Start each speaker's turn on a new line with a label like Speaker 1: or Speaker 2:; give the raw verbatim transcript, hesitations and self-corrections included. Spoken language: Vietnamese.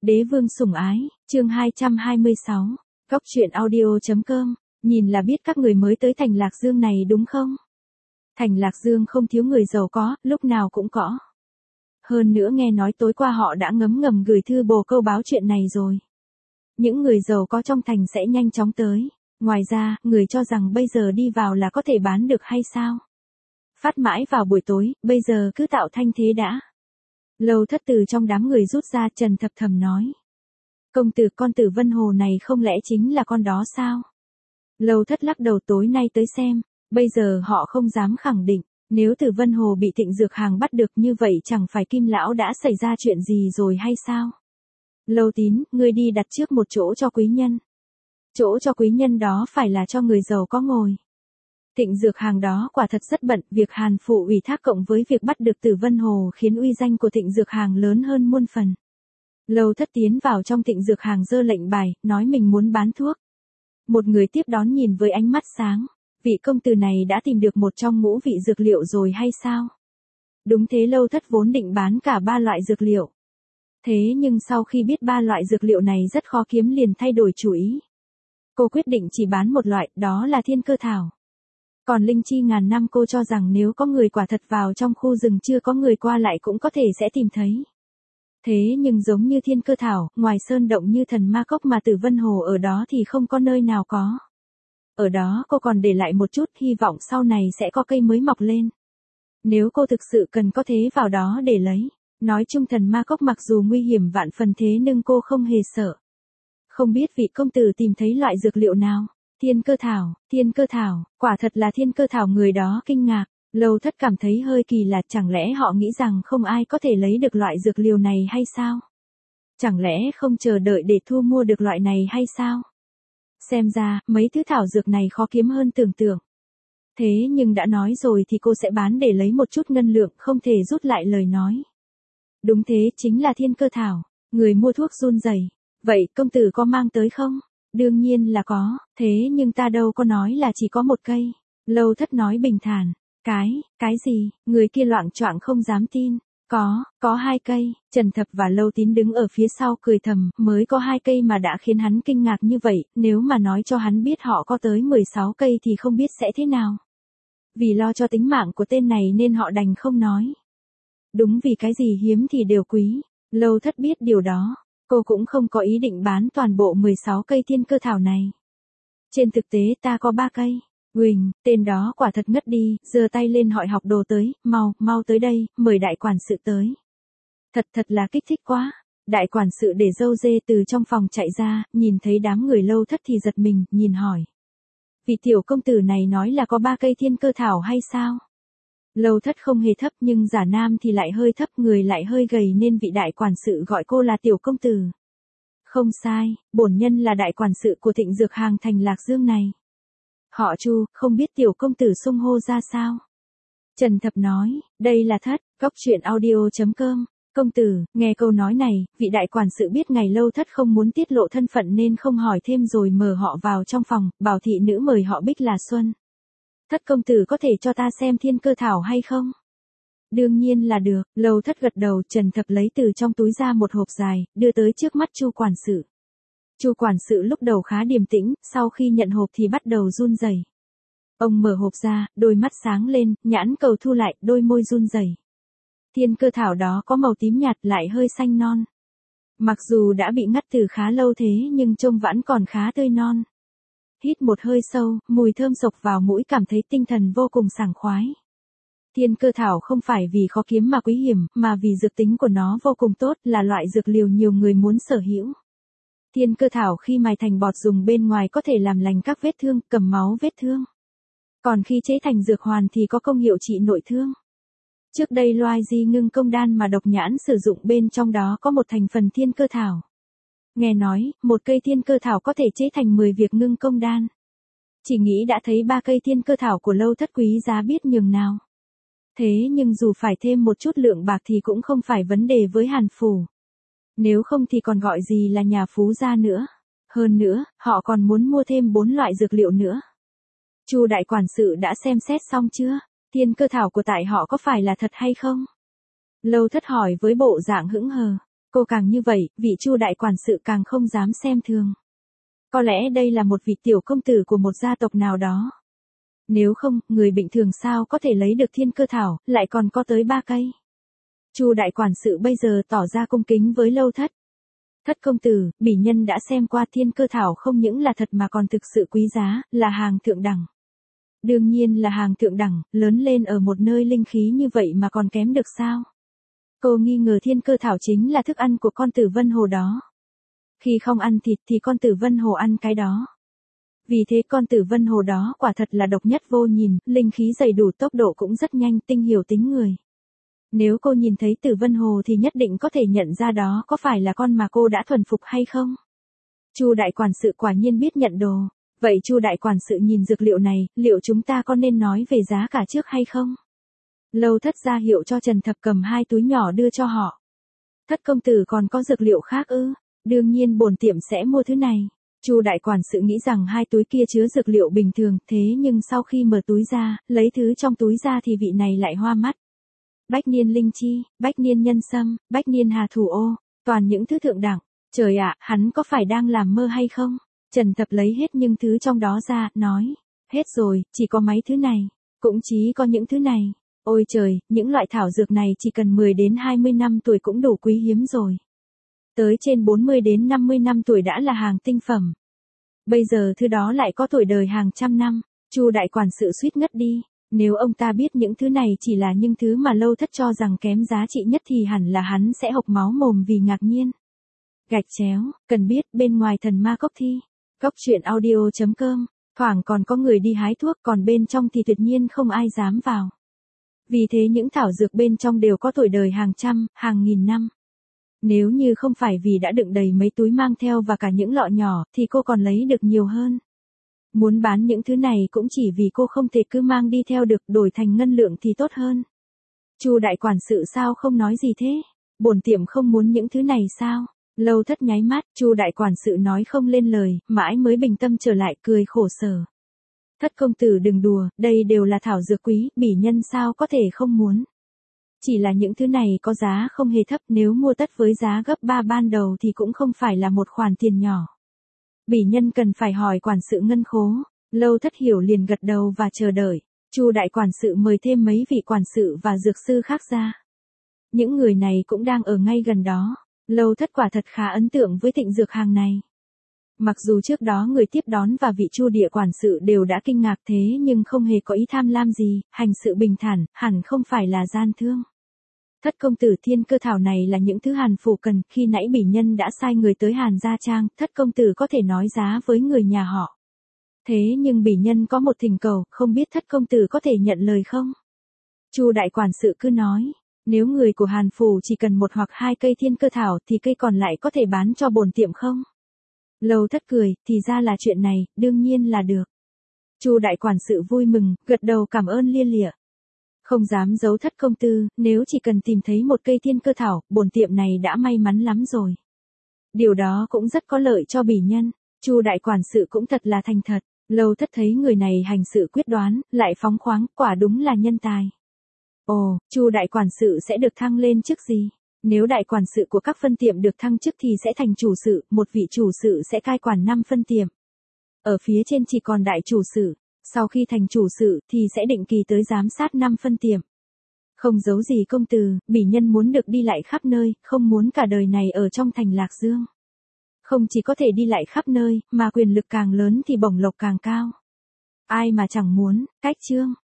Speaker 1: Đế vương sủng ái, chương hai trăm hai mươi sáu. Góc truyện audio.com, nhìn là biết các người mới tới thành Lạc Dương này đúng không? Thành Lạc Dương không thiếu người giàu có, lúc nào cũng có. Hơn nữa nghe nói tối qua họ đã ngấm ngầm gửi thư bồ câu báo chuyện này rồi. Những người giàu có trong thành sẽ nhanh chóng tới. Ngoài ra, người cho rằng bây giờ đi vào là có thể bán được hay sao? Phát mãi vào buổi tối, bây giờ cứ tạo thanh thế đã. Lâu Thất từ trong đám người rút ra, Trần Thập Thầm nói. Công tử, con tử Vân Hồ này không lẽ chính là con đó sao? Lâu Thất lắc đầu, tối nay tới xem, bây giờ họ không dám khẳng định, nếu tử Vân Hồ bị Thịnh Dược Hàng bắt được như vậy chẳng phải Kim Lão đã xảy ra chuyện gì rồi hay sao? Lâu Tín, ngươi đi đặt trước một chỗ cho quý nhân. Chỗ cho quý nhân đó phải là cho người giàu có ngồi. Thịnh Dược Hàng đó quả thật rất bận, việc Hàn Phụ ủy thác cộng với việc bắt được Tử Vân Hồ khiến uy danh của Thịnh Dược Hàng lớn hơn muôn phần. Lâu Thất tiến vào trong Thịnh Dược Hàng giơ lệnh bài, nói mình muốn bán thuốc. Một người tiếp đón nhìn với ánh mắt sáng, vị công tử này đã tìm được một trong ngũ vị dược liệu rồi hay sao? Đúng thế, Lâu Thất vốn định bán cả ba loại dược liệu. Thế nhưng sau khi biết ba loại dược liệu này rất khó kiếm liền thay đổi chủ ý. Cô quyết định chỉ bán một loại, đó là Thiên Cơ Thảo. Còn linh chi ngàn năm cô cho rằng nếu có người quả thật vào trong khu rừng chưa có người qua lại cũng có thể sẽ tìm thấy. Thế nhưng giống như Thiên Cơ Thảo, ngoài sơn động như Thần Ma Cốc mà Tử Vân Hồ ở đó thì không có nơi nào có. Ở đó cô còn để lại một chút hy vọng sau này sẽ có cây mới mọc lên. Nếu cô thực sự cần có thế vào đó để lấy. Nói chung Thần Ma Cốc mặc dù nguy hiểm vạn phần thế nhưng cô không hề sợ. Không biết vị công tử tìm thấy loại dược liệu nào? Thiên Cơ Thảo, Thiên Cơ Thảo, quả thật là Thiên Cơ Thảo. Người đó kinh ngạc, Lâu Thất cảm thấy hơi kỳ lạ, chẳng lẽ họ nghĩ rằng không ai có thể lấy được loại dược liệu này hay sao? Chẳng lẽ không chờ đợi để thu mua được loại này hay sao? Xem ra, mấy thứ thảo dược này khó kiếm hơn tưởng tượng. Thế nhưng đã nói rồi thì cô sẽ bán để lấy một chút ngân lượng, không thể rút lại lời nói. Đúng thế, chính là Thiên Cơ Thảo. Người mua thuốc run rẩy. Vậy công tử có mang tới không? Đương nhiên là có, thế nhưng ta đâu có nói là chỉ có một cây. Lâu Thất nói bình thản. Cái, cái gì? Người kia loạng choạng không dám tin. Có, có hai cây. Trần Thập và Lâu Tín đứng ở phía sau cười thầm, mới có hai cây mà đã khiến hắn kinh ngạc như vậy, nếu mà nói cho hắn biết họ có tới mười sáu cây thì không biết sẽ thế nào. Vì lo cho tính mạng của tên này nên họ đành không nói. Đúng, vì cái gì hiếm thì đều quý. Lâu Thất biết điều đó. Cô cũng không có ý định bán toàn bộ mười sáu cây Thiên Cơ Thảo này. Trên thực tế ta có ba cây. Huỳnh, tên đó quả thật ngất đi, giơ tay lên hỏi học đồ tới, mau, mau tới đây, mời đại quản sự tới. Thật thật là kích thích quá. Đại quản sự để râu dê từ trong phòng chạy ra, nhìn thấy đám người Lâu Thất thì giật mình, nhìn hỏi. Vị tiểu công tử này nói là có ba cây Thiên Cơ Thảo hay sao? Lâu Thất không hề thấp nhưng giả nam thì lại hơi thấp, người lại hơi gầy nên vị đại quản sự gọi cô là tiểu công tử. Không sai, bổn nhân là đại quản sự của Thịnh Dược Hàng thành Lạc Dương này. Họ Chu, không biết tiểu công tử xưng hô ra sao? Trần Thập nói, đây là Thất, góc truyện audio.com. Công tử, nghe câu nói này, vị đại quản sự biết ngày Lâu Thất không muốn tiết lộ thân phận nên không hỏi thêm rồi mời họ vào trong phòng, bảo thị nữ mời họ Bích là Xuân. Thất công tử có thể cho ta xem Thiên Cơ Thảo hay không? Đương nhiên là được. Lâu Thất gật đầu. Trần Thập lấy từ trong túi ra một hộp dài, đưa tới trước mắt Chu quản sự. Chu quản sự lúc đầu khá điềm tĩnh, sau khi nhận hộp thì bắt đầu run rẩy. Ông mở hộp ra, đôi mắt sáng lên, nhãn cầu thu lại, đôi môi run rẩy. Thiên Cơ Thảo đó có màu tím nhạt lại hơi xanh non. Mặc dù đã bị ngắt từ khá lâu thế nhưng trông vẫn còn khá tươi non. Hít một hơi sâu, mùi thơm sộc vào mũi, cảm thấy tinh thần vô cùng sảng khoái. Thiên Cơ Thảo không phải vì khó kiếm mà quý hiểm, mà vì dược tính của nó vô cùng tốt, là loại dược liều nhiều người muốn sở hữu. Thiên Cơ Thảo khi mài thành bọt dùng bên ngoài có thể làm lành các vết thương, cầm máu vết thương. Còn khi chế thành dược hoàn thì có công hiệu trị nội thương. Trước đây loài di ngưng công đan mà Độc Nhãn sử dụng bên trong đó có một thành phần Thiên Cơ Thảo. Nghe nói, một cây Thiên Cơ Thảo có thể chế thành mười việc ngưng công đan. Chỉ nghĩ đã thấy ba cây Thiên Cơ Thảo của Lâu Thất quý giá biết nhường nào. Thế nhưng dù phải thêm một chút lượng bạc thì cũng không phải vấn đề với Hàn Phủ. Nếu không thì còn gọi gì là nhà phú gia nữa. Hơn nữa, họ còn muốn mua thêm bốn loại dược liệu nữa. Chu đại quản sự đã xem xét xong chưa? Thiên Cơ Thảo của tại họ có phải là thật hay không? Lâu Thất hỏi với bộ dạng hững hờ. Cô càng như vậy, vị Chu đại quản sự càng không dám xem thường. Có lẽ đây là một vị tiểu công tử của một gia tộc nào đó. Nếu không, người bình thường sao có thể lấy được thiên cơ thảo, lại còn có tới ba cây. Chu đại quản sự bây giờ tỏ ra cung kính với Lâu Thất. Thất công tử, bỉ nhân đã xem qua thiên cơ thảo không những là thật mà còn thực sự quý giá, là hàng thượng đẳng. Đương nhiên là hàng thượng đẳng, lớn lên ở một nơi linh khí như vậy mà còn kém được sao? Cô nghi ngờ thiên cơ thảo chính là thức ăn của con tử Vân Hồ đó. Khi không ăn thịt thì con tử Vân Hồ ăn cái đó. Vì thế con tử Vân Hồ đó quả thật là độc nhất vô nhị, linh khí dày đủ, tốc độ cũng rất nhanh, tinh hiểu tính người. Nếu cô nhìn thấy tử Vân Hồ thì nhất định có thể nhận ra đó có phải là con mà cô đã thuần phục hay không. Chu đại quản sự quả nhiên biết nhận đồ. Vậy Chu đại quản sự nhìn dược liệu này, liệu chúng ta có nên nói về giá cả trước hay không? Lâu Thất ra hiệu cho Trần Thập cầm hai túi nhỏ đưa cho họ. Thất công tử còn có dược liệu khác ư? Đương nhiên bổn tiệm sẽ mua thứ này. Chu đại quản sự nghĩ rằng hai túi kia chứa dược liệu bình thường, thế nhưng sau khi mở túi ra, lấy thứ trong túi ra thì vị này lại hoa mắt. Bách niên linh chi, bách niên nhân sâm, bách niên hà thủ ô, toàn những thứ thượng đẳng. Trời ạ, hắn có phải đang làm mơ hay không? Trần Thập lấy hết những thứ trong đó ra, nói. Hết rồi, chỉ có mấy thứ này. Cũng chỉ có những thứ này. Ôi trời, những loại thảo dược này chỉ cần mười đến hai mươi năm tuổi cũng đủ quý hiếm rồi. Tới trên bốn mươi đến năm mươi năm tuổi đã là hàng tinh phẩm. Bây giờ thứ đó lại có tuổi đời hàng trăm năm. Chu đại quản sự suýt ngất đi. Nếu ông ta biết những thứ này chỉ là những thứ mà Lâu Thất cho rằng kém giá trị nhất thì hẳn là hắn sẽ hộc máu mồm vì ngạc nhiên. Gạch chéo, cần biết bên ngoài thần ma cốc thi. Cốc truyện audio chấm com, thoảng còn có người đi hái thuốc, còn bên trong thì tuyệt nhiên không ai dám vào. Vì thế những thảo dược bên trong đều có tuổi đời hàng trăm, hàng nghìn năm. Nếu như không phải vì đã đựng đầy mấy túi mang theo và cả những lọ nhỏ, thì cô còn lấy được nhiều hơn. Muốn bán những thứ này cũng chỉ vì cô không thể cứ mang đi theo được, đổi thành ngân lượng thì tốt hơn. Chu đại quản sự sao không nói gì thế? Bổn tiệm không muốn những thứ này sao? Lâu Thất nháy mắt, Chu đại quản sự nói không lên lời, mãi mới bình tâm trở lại, cười khổ sở. Thất công tử đừng đùa, đây đều là thảo dược quý, bỉ nhân sao có thể không muốn. Chỉ là những thứ này có giá không hề thấp, nếu mua tất với giá gấp ba ban đầu thì cũng không phải là một khoản tiền nhỏ. Bỉ nhân cần phải hỏi quản sự ngân khố. Lâu Thất hiểu liền gật đầu và chờ đợi. Chu đại quản sự mời thêm mấy vị quản sự và dược sư khác ra. Những người này cũng đang ở ngay gần đó. Lâu Thất quả thật khá ấn tượng với thịnh dược hàng này. Mặc dù trước đó người tiếp đón và vị Chu địa quản sự đều đã kinh ngạc thế nhưng không hề có ý tham lam gì, hành sự bình thản, hẳn không phải là gian thương. Thất công tử, thiên cơ thảo này là những thứ Hàn phủ cần, khi nãy bỉ nhân đã sai người tới Hàn gia trang, thất công tử có thể nói giá với người nhà họ. Thế nhưng bỉ nhân có một thỉnh cầu, không biết thất công tử có thể nhận lời không? Chu đại quản sự cứ nói, nếu người của Hàn phủ chỉ cần một hoặc hai cây thiên cơ thảo thì cây còn lại có thể bán cho bổn tiệm không? Lâu Thất cười, thì ra là chuyện này, đương nhiên là được. Chu đại quản sự vui mừng, gật đầu cảm ơn lia lịa. Không dám giấu thất công tư, nếu chỉ cần tìm thấy một cây thiên cơ thảo, bổn tiệm này đã may mắn lắm rồi. Điều đó cũng rất có lợi cho bỉ nhân. Chu đại quản sự cũng thật là thành thật. Lâu Thất thấy người này hành sự quyết đoán, lại phóng khoáng, quả đúng là nhân tài. Ồ, Chu đại quản sự sẽ được thăng lên chức gì? Nếu đại quản sự của các phân tiệm được thăng chức thì sẽ thành chủ sự, một vị chủ sự sẽ cai quản năm phân tiệm. Ở phía trên chỉ còn đại chủ sự, sau khi thành chủ sự thì sẽ định kỳ tới giám sát năm phân tiệm. Không giấu gì công tử, bỉ nhân muốn được đi lại khắp nơi, không muốn cả đời này ở trong thành Lạc Dương. Không chỉ có thể đi lại khắp nơi, mà quyền lực càng lớn thì bổng lộc càng cao. Ai mà chẳng muốn, cách chương.